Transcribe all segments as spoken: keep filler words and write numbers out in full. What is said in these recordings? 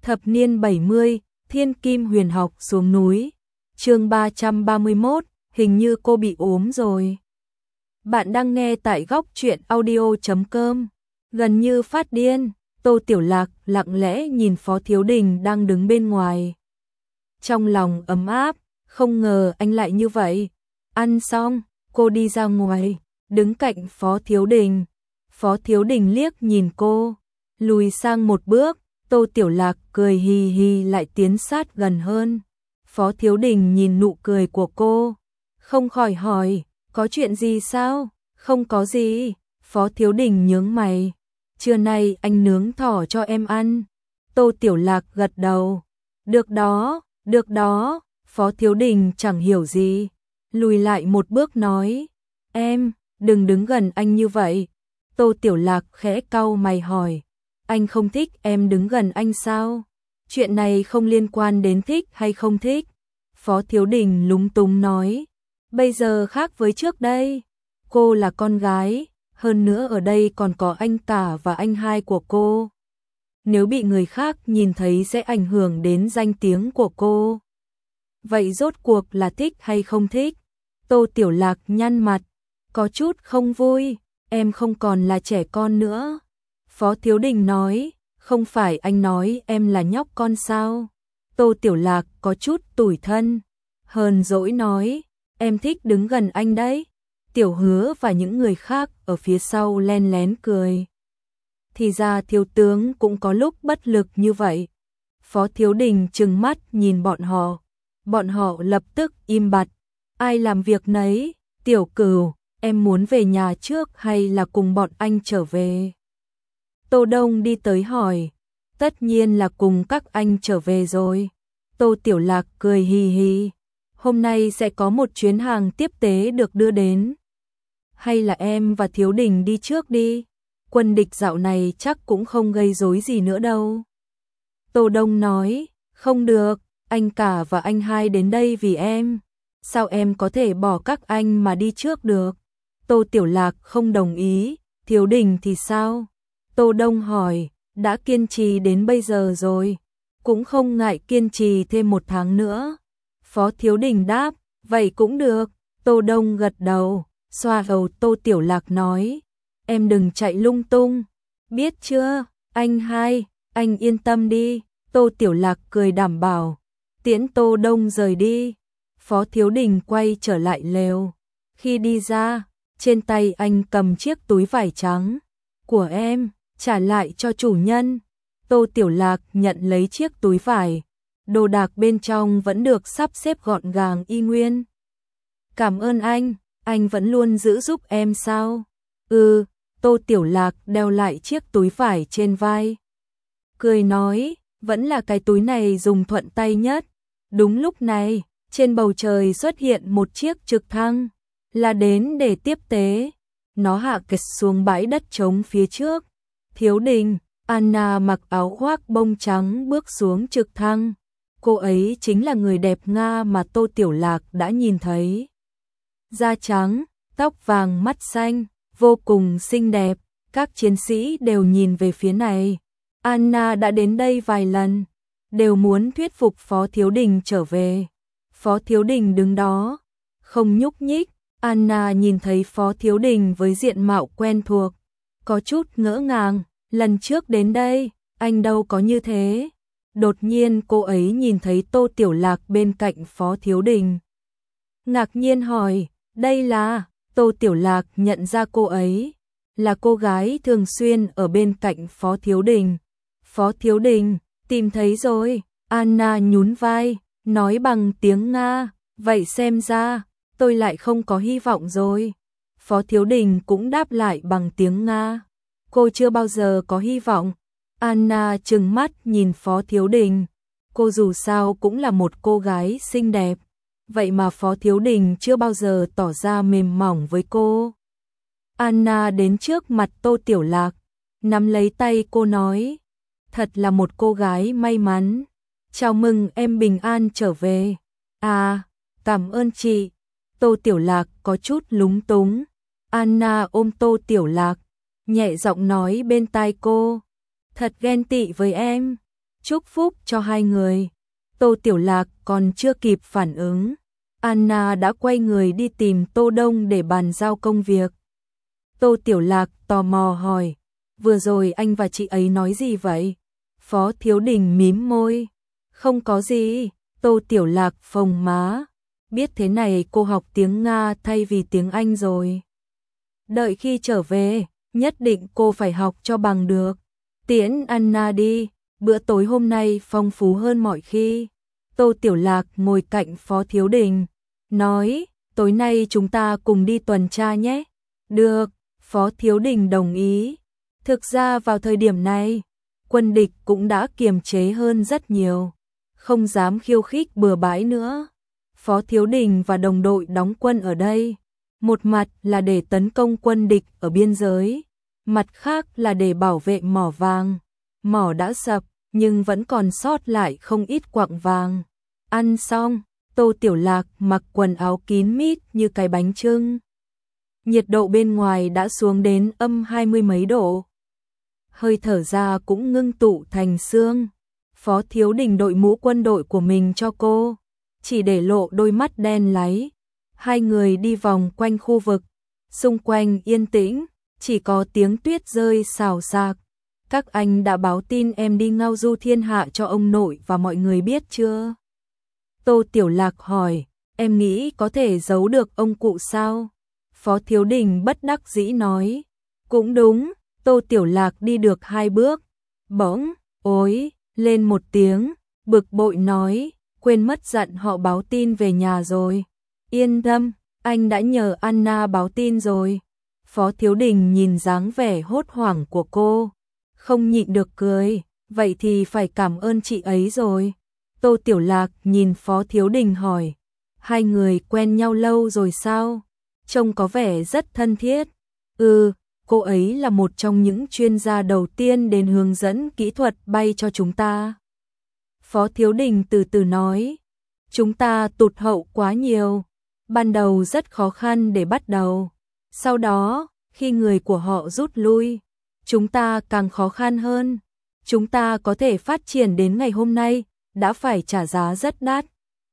Thập niên bảy mươi, Thiên Kim Huyền học xuống núi. Chương ba trăm ba mươi mốt, hình như cô bị ốm rồi. Bạn đang nghe tại góc truyện audio chấm com. Gần như phát điên, Tô Tiểu Lạc lặng lẽ nhìn Phó Thiếu Đình đang đứng bên ngoài. Trong lòng ấm áp, không ngờ anh lại như vậy. Ăn xong, cô đi ra ngoài, đứng cạnh Phó Thiếu Đình. Phó Thiếu Đình liếc nhìn cô, lùi sang một bước. Tô Tiểu Lạc cười hì hì lại tiến sát gần hơn. Phó Thiếu Đình nhìn nụ cười của cô, không khỏi hỏi, có chuyện gì sao? Không có gì. Phó Thiếu Đình nhướng mày, trưa nay anh nướng thỏ cho em ăn. Tô Tiểu Lạc gật đầu, được đó, được đó. Phó Thiếu Đình chẳng hiểu gì, lùi lại một bước nói, em, đừng đứng gần anh như vậy. Tô Tiểu Lạc khẽ cau mày hỏi, anh không thích em đứng gần anh sao? Chuyện này không liên quan đến thích hay không thích. Phó Thiếu Đình lúng túng nói, bây giờ khác với trước đây. Cô là con gái, hơn nữa ở đây còn có anh cả và anh hai của cô. Nếu bị người khác nhìn thấy sẽ ảnh hưởng đến danh tiếng của cô. Vậy rốt cuộc là thích hay không thích? Tô Tiểu Lạc nhăn mặt, có chút không vui, em không còn là trẻ con nữa. Phó Thiếu Đình nói, không phải anh nói em là nhóc con sao? Tô Tiểu Lạc có chút tủi thân, hờn dỗi nói, em thích đứng gần anh đấy. Tiểu Hứa và những người khác ở phía sau len lén cười. Thì ra thiếu tướng cũng có lúc bất lực như vậy. Phó Thiếu Đình trừng mắt nhìn bọn họ. Bọn họ lập tức im bặt. Ai làm việc nấy? Tiểu Cửu, em muốn về nhà trước hay là cùng bọn anh trở về? Tô Đông đi tới hỏi, tất nhiên là cùng các anh trở về rồi. Tô Tiểu Lạc cười hì hì, hôm nay sẽ có một chuyến hàng tiếp tế được đưa đến. Hay là em và Thiếu Đình đi trước đi, quân địch dạo này chắc cũng không gây rối gì nữa đâu. Tô Đông nói, không được, anh cả và anh hai đến đây vì em. Sao em có thể bỏ các anh mà đi trước được? Tô Tiểu Lạc không đồng ý, Thiếu Đình thì sao? Tô Đông hỏi, đã kiên trì đến bây giờ rồi, cũng không ngại kiên trì thêm một tháng nữa. Phó Thiếu Đình đáp, vậy cũng được. Tô Đông gật đầu, xoa đầu Tô Tiểu Lạc nói, em đừng chạy lung tung, biết chưa? Anh hai, anh yên tâm đi. Tô Tiểu Lạc cười đảm bảo, tiễn Tô Đông rời đi. Phó Thiếu Đình quay trở lại lều, khi đi ra, trên tay anh cầm chiếc túi vải trắng của em, trả lại cho chủ nhân. Tô Tiểu Lạc nhận lấy chiếc túi vải, đồ đạc bên trong vẫn được sắp xếp gọn gàng y nguyên. Cảm ơn anh, anh vẫn luôn giữ giúp em sao? Ừ. Tô Tiểu Lạc đeo lại chiếc túi vải trên vai, cười nói, vẫn là cái túi này dùng thuận tay nhất. Đúng lúc này, trên bầu trời xuất hiện một chiếc trực thăng, là đến để tiếp tế. Nó hạ kịch xuống bãi đất trống phía trước. Thiếu Đình, Anna mặc áo khoác bông trắng bước xuống trực thăng. Cô ấy chính là người đẹp Nga mà Tô Tiểu Lạc đã nhìn thấy. Da trắng, tóc vàng mắt xanh, vô cùng xinh đẹp. Các chiến sĩ đều nhìn về phía này. Anna đã đến đây vài lần, đều muốn thuyết phục Phó Thiếu Đình trở về. Phó Thiếu Đình đứng đó, không nhúc nhích. Anna nhìn thấy Phó Thiếu Đình với diện mạo quen thuộc, có chút ngỡ ngàng, lần trước đến đây, anh đâu có như thế. Đột nhiên cô ấy nhìn thấy Tô Tiểu Lạc bên cạnh Phó Thiếu Đình. Ngạc nhiên hỏi, đây là... Tô Tiểu Lạc nhận ra cô ấy, là cô gái thường xuyên ở bên cạnh Phó Thiếu Đình. Phó Thiếu Đình, tìm thấy rồi. Anna nhún vai, nói bằng tiếng Nga, vậy xem ra, tôi lại không có hy vọng rồi. Phó Thiếu Đình cũng đáp lại bằng tiếng Nga, cô chưa bao giờ có hy vọng. Anna trừng mắt nhìn Phó Thiếu Đình, cô dù sao cũng là một cô gái xinh đẹp, vậy mà Phó Thiếu Đình chưa bao giờ tỏ ra mềm mỏng với cô. Anna đến trước mặt Tô Tiểu Lạc, nắm lấy tay cô nói, thật là một cô gái may mắn. Chào mừng em bình an trở về. À, cảm ơn chị. Tô Tiểu Lạc có chút lúng túng. Anna ôm Tô Tiểu Lạc, nhẹ giọng nói bên tai cô, thật ghen tị với em. chúc phúc cho hai người. Tô Tiểu Lạc còn chưa kịp phản ứng, Anna đã quay người đi tìm Tô Đông để bàn giao công việc. Tô Tiểu Lạc tò mò hỏi, vừa rồi anh và chị ấy nói gì vậy? Phó Thiếu Đình mím môi, không có gì. Tô Tiểu Lạc phồng má, biết thế này cô học tiếng Nga thay vì tiếng Anh rồi. Đợi khi trở về, nhất định cô phải học cho bằng được. Tiễn Anna đi, bữa tối hôm nay phong phú hơn mọi khi. Tô Tiểu Lạc ngồi cạnh Phó Thiếu Đình, nói, tối nay chúng ta cùng đi tuần tra nhé. Được, Phó Thiếu Đình đồng ý. Thực ra vào thời điểm này, quân địch cũng đã kiềm chế hơn rất nhiều, không dám khiêu khích bừa bãi nữa. Phó Thiếu Đình và đồng đội đóng quân ở đây, một mặt là để tấn công quân địch ở biên giới, mặt khác là để bảo vệ mỏ vàng. Mỏ đã sập, nhưng vẫn còn sót lại không ít quặng vàng. Ăn xong, Tô Tiểu Lạc mặc quần áo kín mít như cái bánh chưng. Nhiệt độ bên ngoài đã xuống đến âm hai mươi mấy độ. Hơi thở ra cũng ngưng tụ thành xương. Phó Thiếu Đình đội mũ quân đội của mình cho cô, chỉ để lộ đôi mắt đen láy. Hai người đi vòng quanh khu vực, xung quanh yên tĩnh, chỉ có tiếng tuyết rơi xào xạc. Các anh đã báo tin em đi ngao du thiên hạ cho ông nội và mọi người biết chưa? Tô Tiểu Lạc hỏi, em nghĩ có thể giấu được ông cụ sao? Phó Thiếu Đình bất đắc dĩ nói, cũng đúng. Tô Tiểu Lạc đi được hai bước, bỗng, ối, lên một tiếng, bực bội nói, quên mất dặn họ báo tin về nhà rồi. Yên tâm, anh đã nhờ Anna báo tin rồi. Phó Thiếu Đình nhìn dáng vẻ hốt hoảng của cô, không nhịn được cười, vậy thì phải cảm ơn chị ấy rồi. Tô Tiểu Lạc nhìn Phó Thiếu Đình hỏi, hai người quen nhau lâu rồi sao? Trông có vẻ rất thân thiết. Ừ, cô ấy là một trong những chuyên gia đầu tiên đến hướng dẫn kỹ thuật bay cho chúng ta. Phó Thiếu Đình từ từ nói, chúng ta tụt hậu quá nhiều. Ban đầu rất khó khăn để bắt đầu. Sau đó, khi người của họ rút lui, chúng ta càng khó khăn hơn. Chúng ta có thể phát triển đến ngày hôm nay, đã phải trả giá rất đắt.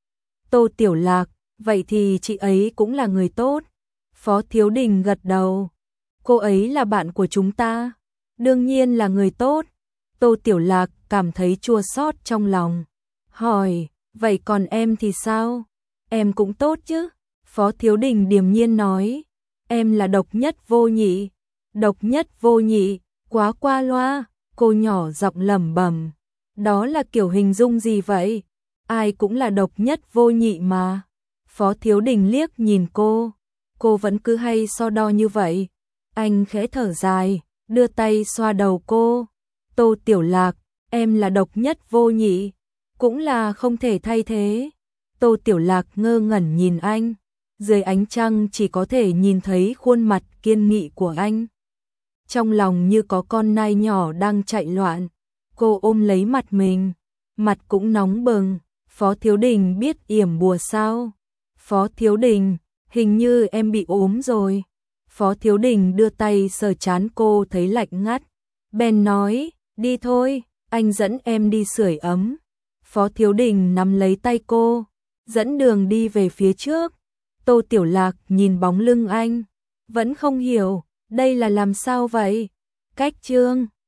Tô Tiểu Lạc, vậy thì chị ấy cũng là người tốt. Phó Thiếu Đình gật đầu. Cô ấy là bạn của chúng ta, đương nhiên là người tốt. Tô Tiểu Lạc cảm thấy chua xót trong lòng, hỏi, vậy còn em thì sao? Em cũng tốt chứ? Phó Thiếu Đình điềm nhiên nói, em là độc nhất vô nhị. Độc nhất vô nhị, quá qua loa. Cô nhỏ giọng lẩm bẩm, đó là kiểu hình dung gì vậy? Ai cũng là độc nhất vô nhị mà. Phó Thiếu Đình liếc nhìn cô, cô vẫn cứ hay so đo như vậy. Anh khẽ thở dài, đưa tay xoa đầu cô. Tô Tiểu Lạc, em là độc nhất vô nhị, cũng là không thể thay thế. Tô Tiểu Lạc ngơ ngẩn nhìn anh, dưới ánh trăng chỉ có thể nhìn thấy khuôn mặt kiên nghị của anh. Trong lòng như có con nai nhỏ đang chạy loạn, cô ôm lấy mặt mình, mặt cũng nóng bừng. Phó Thiếu Đình biết yểm bùa sao? Phó Thiếu Đình, hình như em bị ốm rồi. Phó Thiếu Đình đưa tay sờ trán cô thấy lạnh ngắt. Bèn nói, đi thôi, anh dẫn em đi sưởi ấm. Phó Thiếu Đình nắm lấy tay cô, dẫn đường đi về phía trước. Tô Tiểu Lạc nhìn bóng lưng anh, vẫn không hiểu, đây là làm sao vậy? Cách chương